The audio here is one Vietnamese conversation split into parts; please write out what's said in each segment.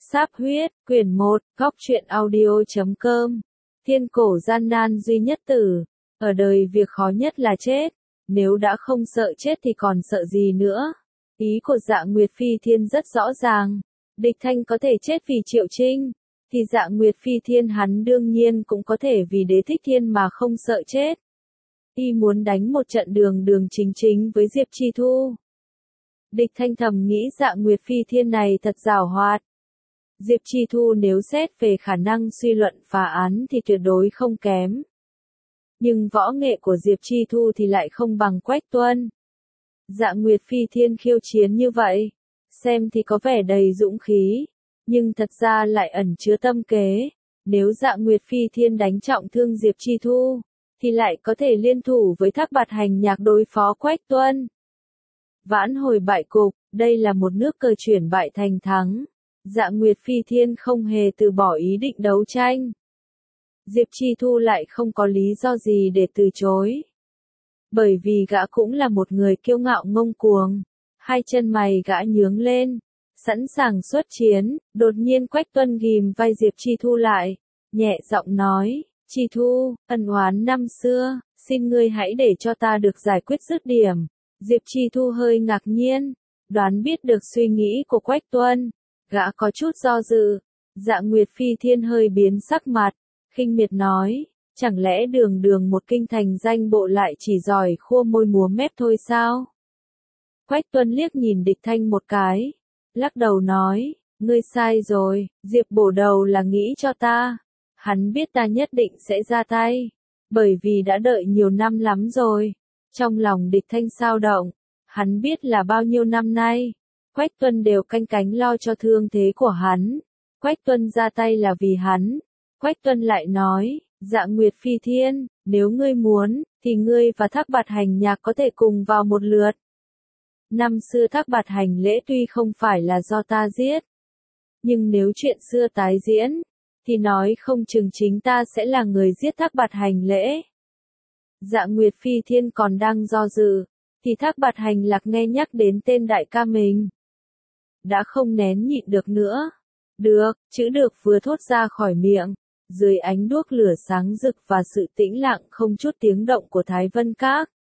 Sáp huyết, quyển 1, góc truyện audio.com. Thiên cổ gian nan duy nhất tử. Ở đời việc khó nhất là chết. Nếu đã không sợ chết thì còn sợ gì nữa. Ý của Dạ Nguyệt Phi Thiên rất rõ ràng. Địch Thanh có thể chết vì Triệu Trinh. Thì Dạ Nguyệt Phi Thiên hắn đương nhiên cũng có thể vì Đế Thích Thiên mà không sợ chết. Y muốn đánh một trận đường đường chính chính với Diệp Chi Thu. Địch Thanh thầm nghĩ Dạ Nguyệt Phi Thiên này thật giàu hoạt. Diệp Chi Thu nếu xét về khả năng suy luận phá án thì tuyệt đối không kém. Nhưng võ nghệ của Diệp Chi Thu thì lại không bằng Quách Tuân. Dạ Nguyệt Phi Thiên khiêu chiến như vậy, xem thì có vẻ đầy dũng khí, nhưng thật ra lại ẩn chứa tâm kế. Nếu Dạ Nguyệt Phi Thiên đánh trọng thương Diệp Chi Thu, thì lại có thể liên thủ với Thác Bạt Hành Nhạc đối phó Quách Tuân. Vãn hồi bại cục, đây là một nước cờ chuyển bại thành thắng. Dạ Nguyệt Phi Thiên không hề từ bỏ ý định đấu tranh. Diệp Chi Thu lại không có lý do gì để từ chối. Bởi vì gã cũng là một người kiêu ngạo ngông cuồng. Hai chân mày gã nhướng lên, sẵn sàng xuất chiến. Đột nhiên Quách Tuân ghìm vai Diệp Chi Thu lại, nhẹ giọng nói, Chi Thu, ân oán năm xưa, xin ngươi hãy để cho ta được giải quyết dứt điểm. Diệp Chi Thu hơi ngạc nhiên, đoán biết được suy nghĩ của Quách Tuân. Gã có chút do dự. Dạ Nguyệt Phi Thiên hơi biến sắc mặt, khinh miệt nói, chẳng lẽ đường đường một kinh thành danh bộ lại chỉ giỏi khua môi múa mép thôi sao? Quách Tuân liếc nhìn Địch Thanh một cái, lắc đầu nói, ngươi sai rồi, Diệp bổ đầu là nghĩ cho ta. Hắn biết ta nhất định sẽ ra tay, bởi vì đã đợi nhiều năm lắm rồi. Trong lòng Địch Thanh sao động, hắn biết là bao nhiêu năm nay, Quách Tuân đều canh cánh lo cho thương thế của hắn. Quách Tuân ra tay là vì hắn. Quách Tuân lại nói, Dạ Nguyệt Phi Thiên, nếu ngươi muốn, thì ngươi và Thác Bạt Hành Nhạc có thể cùng vào một lượt. Năm xưa Thác Bạt Hành Lễ tuy không phải là do ta giết, nhưng nếu chuyện xưa tái diễn, thì nói không chừng chính ta sẽ là người giết Thác Bạt Hành Lễ. Dạ Nguyệt Phi Thiên còn đang do dự, thì Thác Bạt Hành Lạc nghe nhắc đến tên đại ca mình. Đã không nén nhịn được nữa. Được, chữ được vừa thốt ra khỏi miệng, dưới ánh đuốc lửa sáng rực và sự tĩnh lặng không chút tiếng động của Thái Vân Các.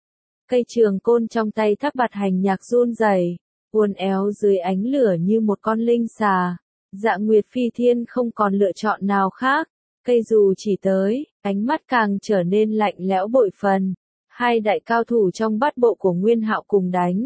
Cây trường côn trong tay Thác Bạt Hành Nhạc run rẩy, uốn éo dưới ánh lửa như một con linh xà. Dạ Nguyệt Phi Thiên không còn lựa chọn nào khác, cây dù chỉ tới, ánh mắt càng trở nên lạnh lẽo bội phần. Hai đại cao thủ trong bát bộ của Nguyên Hạo cùng đánh.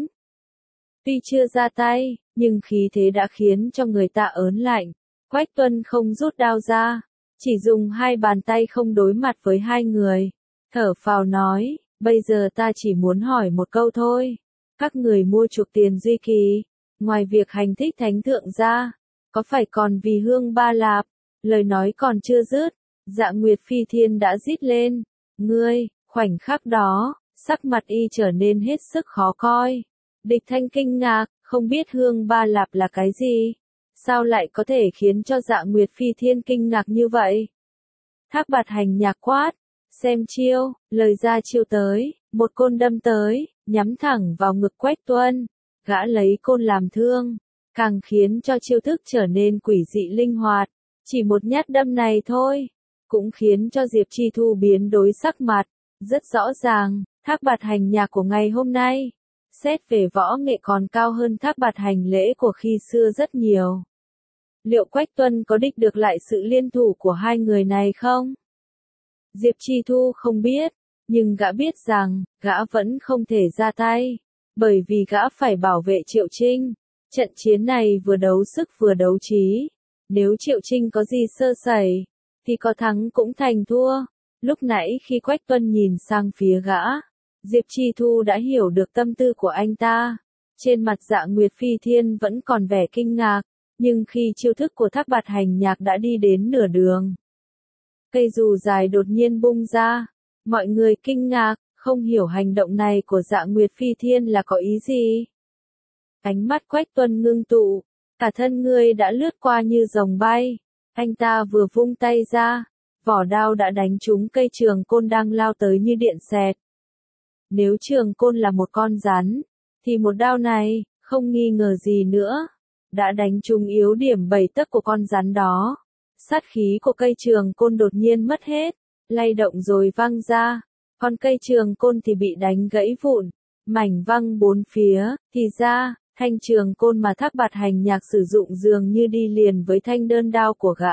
Tuy chưa ra tay, nhưng khí thế đã khiến cho người ta ớn lạnh. Quách Tuân không rút đao ra, chỉ dùng hai bàn tay không đối mặt với hai người. Thở phào nói, bây giờ ta chỉ muốn hỏi một câu thôi. Các người mua chuộc tiền Duy Kỳ, ngoài việc hành thích thánh thượng ra, có phải còn vì Hương Ba Lạp? Lời nói còn chưa dứt, Dạ Nguyệt Phi Thiên đã rít lên, ngươi. Khoảnh khắc đó, sắc mặt y trở nên hết sức khó coi. Địch Thanh kinh ngạc, không biết Hương Ba Lạp là cái gì? Sao lại có thể khiến cho Dạ Nguyệt Phi Thiên kinh ngạc như vậy? Thác Bạt Hành Nhạc quát, xem chiêu, lời ra chiêu tới, một côn đâm tới, nhắm thẳng vào ngực Quách Tuân. Gã lấy côn làm thương, càng khiến cho chiêu thức trở nên quỷ dị linh hoạt. Chỉ một nhát đâm này thôi, cũng khiến cho Diệp Chi Thu biến đổi sắc mặt. Rất rõ ràng, Thác Bạt Hành Nhạc của ngày hôm nay, xét về võ nghệ còn cao hơn Thác Bạt Hành Lễ của khi xưa rất nhiều. Liệu Quách Tuân có địch được lại sự liên thủ của hai người này không? Diệp Chi Thu không biết, nhưng gã biết rằng, gã vẫn không thể ra tay, bởi vì gã phải bảo vệ Triệu Trinh. Trận chiến này vừa đấu sức vừa đấu trí. Nếu Triệu Trinh có gì sơ sẩy, thì có thắng cũng thành thua. Lúc nãy khi Quách Tuân nhìn sang phía gã, Diệp Chi Thu đã hiểu được tâm tư của anh ta. Trên mặt Dạ Nguyệt Phi Thiên vẫn còn vẻ kinh ngạc, nhưng khi chiêu thức của Thác Bạt Hành Nhạc đã đi đến nửa đường, cây dù dài đột nhiên bung ra. Mọi người kinh ngạc, không hiểu hành động này của Dạ Nguyệt Phi Thiên là có ý gì. Ánh mắt Quách Tuân ngưng tụ, cả thân người đã lướt qua như rồng bay. Anh ta vừa vung tay ra, vỏ đao đã đánh trúng cây trường côn đang lao tới như điện xẹt. Nếu trường côn là một con rắn, thì một đao này, không nghi ngờ gì nữa, đã đánh trúng yếu điểm 7 tấc của con rắn đó. Sát khí của cây trường côn đột nhiên mất hết, lay động rồi văng ra, còn cây trường côn thì bị đánh gãy vụn, mảnh văng bốn phía, thì ra, thanh trường côn mà Thác Bạt Hành Nhạc sử dụng dường như đi liền với thanh đơn đao của gã.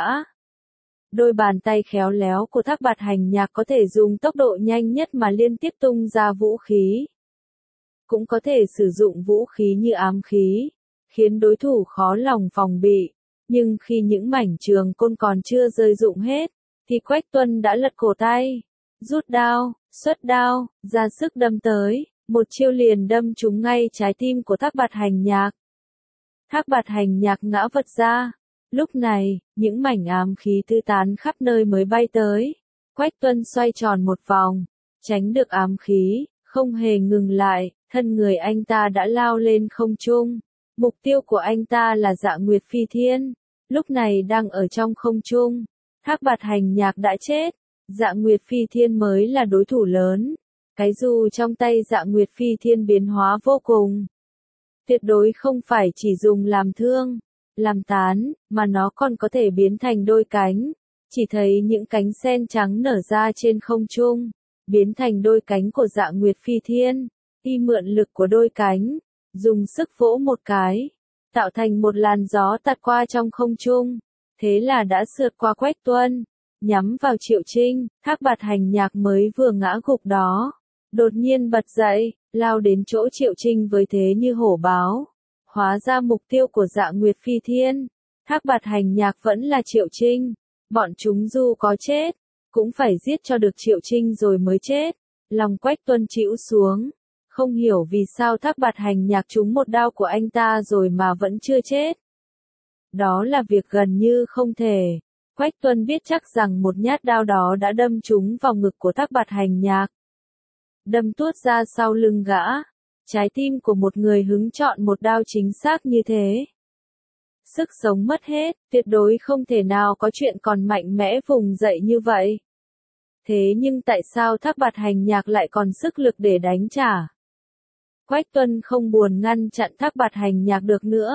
Đôi bàn tay khéo léo của Thác Bạt Hành Nhạc có thể dùng tốc độ nhanh nhất mà liên tiếp tung ra vũ khí. Cũng có thể sử dụng vũ khí như ám khí, khiến đối thủ khó lòng phòng bị. Nhưng khi những mảnh trường côn còn chưa rơi rụng hết, thì Quách Tuân đã lật cổ tay, rút đao, xuất đao, ra sức đâm tới, một chiêu liền đâm trúng ngay trái tim của Thác Bạt Hành Nhạc. Thác Bạt Hành Nhạc ngã vật ra. Lúc này, những mảnh ám khí tứ tán khắp nơi mới bay tới. Quách Tuân xoay tròn một vòng, tránh được ám khí, không hề ngừng lại, thân người anh ta đã lao lên không trung. Mục tiêu của anh ta là Dạ Nguyệt Phi Thiên, lúc này đang ở trong không trung. Thác Bạt Hành Nhạc đã chết, Dạ Nguyệt Phi Thiên mới là đối thủ lớn. Cái dù trong tay Dạ Nguyệt Phi Thiên biến hóa vô cùng. Tuyệt đối không phải chỉ dùng làm thương, làm tán, mà nó còn có thể biến thành đôi cánh. Chỉ thấy những cánh sen trắng nở ra trên không trung, biến thành đôi cánh của Dạ Nguyệt Phi Thiên. Y mượn lực của đôi cánh, dùng sức vỗ một cái, tạo thành một làn gió tạt qua trong không trung. Thế là đã sượt qua Quách Tuân, nhắm vào Triệu Trinh. Thác Bạt Hành Nhạc mới vừa ngã gục đó, đột nhiên bật dậy, lao đến chỗ Triệu Trinh với thế như hổ báo. Hóa ra mục tiêu của Dạ Nguyệt Phi Thiên, Thác Bạt Hành Nhạc vẫn là Triệu Trinh. Bọn chúng dù có chết, cũng phải giết cho được Triệu Trinh rồi mới chết. Lòng Quách Tuân chịu xuống, không hiểu vì sao Thác Bạt Hành Nhạc trúng một đao của anh ta rồi mà vẫn chưa chết. Đó là việc gần như không thể. Quách Tuân biết chắc rằng một nhát đao đó đã đâm trúng vào ngực của Thác Bạt Hành Nhạc. Đâm tuốt ra sau lưng gã. Trái tim của một người hứng chọn một đao chính xác như thế. Sức sống mất hết, tuyệt đối không thể nào có chuyện còn mạnh mẽ vùng dậy như vậy. Thế nhưng tại sao Thác Bạt Hành Nhạc lại còn sức lực để đánh trả? Quách Tuân không buồn ngăn chặn Thác Bạt Hành Nhạc được nữa.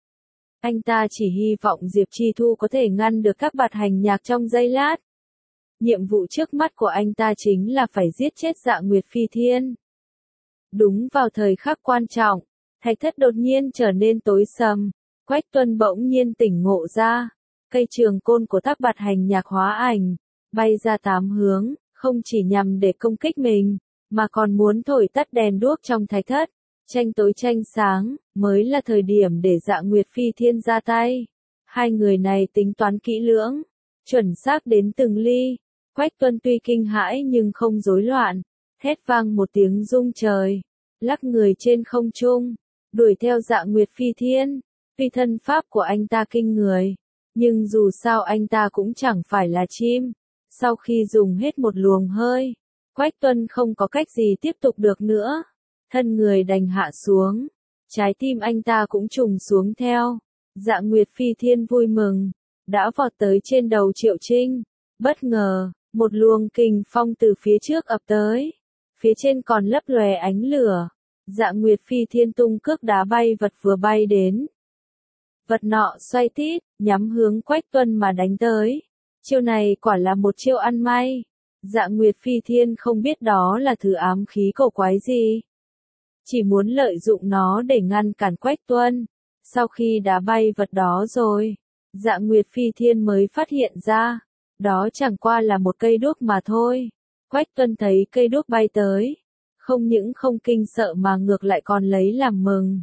Anh ta chỉ hy vọng Diệp Chi Thu có thể ngăn được Thác Bạt Hành Nhạc trong giây lát. Nhiệm vụ trước mắt của anh ta chính là phải giết chết Dạ Nguyệt Phi Thiên. Đúng vào thời khắc quan trọng, thạch thất đột nhiên trở nên tối sầm. Quách Tuân bỗng nhiên tỉnh ngộ ra. Cây trường côn của Thác Bạt Hành Nhạc hóa ảnh, bay ra 8 hướng, không chỉ nhằm để công kích mình, mà còn muốn thổi tắt đèn đuốc trong thạch thất. Tranh tối tranh sáng, mới là thời điểm để Dạ Nguyệt Phi Thiên ra tay. Hai người này tính toán kỹ lưỡng, chuẩn xác đến từng ly. Quách Tuân tuy kinh hãi nhưng không rối loạn, hét vang một tiếng rung trời, lắc người trên không trung, đuổi theo Dạ Nguyệt Phi Thiên. Tuy thân pháp của anh ta kinh người, nhưng dù sao anh ta cũng chẳng phải là chim. Sau khi dùng hết một luồng hơi, Quách Tuân không có cách gì tiếp tục được nữa. Thân người đành hạ xuống, trái tim anh ta cũng trùng xuống theo. Dạ Nguyệt Phi Thiên vui mừng, đã vọt tới trên đầu Triệu Trinh. Bất ngờ, một luồng kình phong từ phía trước ập tới. Phía trên còn lấp lòe ánh lửa. Dạ Nguyệt Phi Thiên tung cước đá bay vật vừa bay đến. Vật nọ xoay tít, nhắm hướng Quách Tuân mà đánh tới. Chiêu này quả là một chiêu ăn may. Dạ Nguyệt Phi Thiên không biết đó là thứ ám khí cổ quái gì. Chỉ muốn lợi dụng nó để ngăn cản Quách Tuân. Sau khi đá bay vật đó rồi, Dạ Nguyệt Phi Thiên mới phát hiện ra, đó chẳng qua là một cây đuốc mà thôi. Quách Tuân thấy cây đuốc bay tới, không những không kinh sợ mà ngược lại còn lấy làm mừng.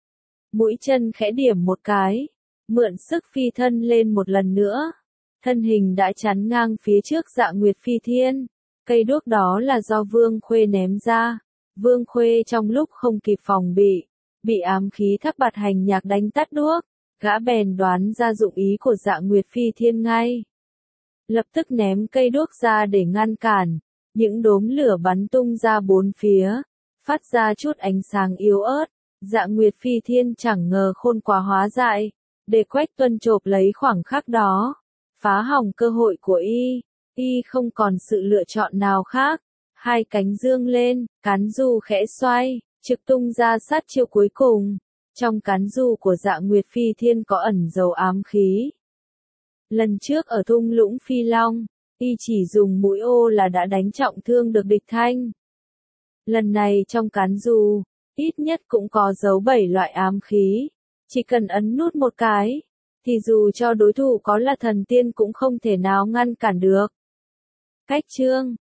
Mũi chân khẽ điểm một cái, mượn sức phi thân lên một lần nữa. Thân hình đã chắn ngang phía trước Dạ Nguyệt Phi Thiên. Cây đuốc đó là do Vương Khuê ném ra. Vương Khuê trong lúc không kịp phòng bị ám khí Thác Bạt Hành Nhạc đánh tắt đuốc, gã bèn đoán ra dụng ý của Dạ Nguyệt Phi Thiên ngay. Lập tức ném cây đuốc ra để ngăn cản, những đốm lửa bắn tung ra bốn phía, phát ra chút ánh sáng yếu ớt. Dạ Nguyệt Phi Thiên chẳng ngờ khôn quá hóa dại, để Quách Tuân chộp lấy khoảng khắc đó, phá hỏng cơ hội của y không còn sự lựa chọn nào khác. Hai cánh dương lên, cán dù khẽ xoay, trực tung ra sát chiêu cuối cùng. Trong cán dù của Dạ Nguyệt Phi Thiên có ẩn dấu ám khí. Lần trước ở thung lũng Phi Long, y chỉ dùng mũi ô là đã đánh trọng thương được địch thanh. Lần này trong cán dù, ít nhất cũng có dấu 7 loại ám khí. Chỉ cần ấn nút một cái, thì dù cho đối thủ có là thần tiên cũng không thể nào ngăn cản được. Cách chương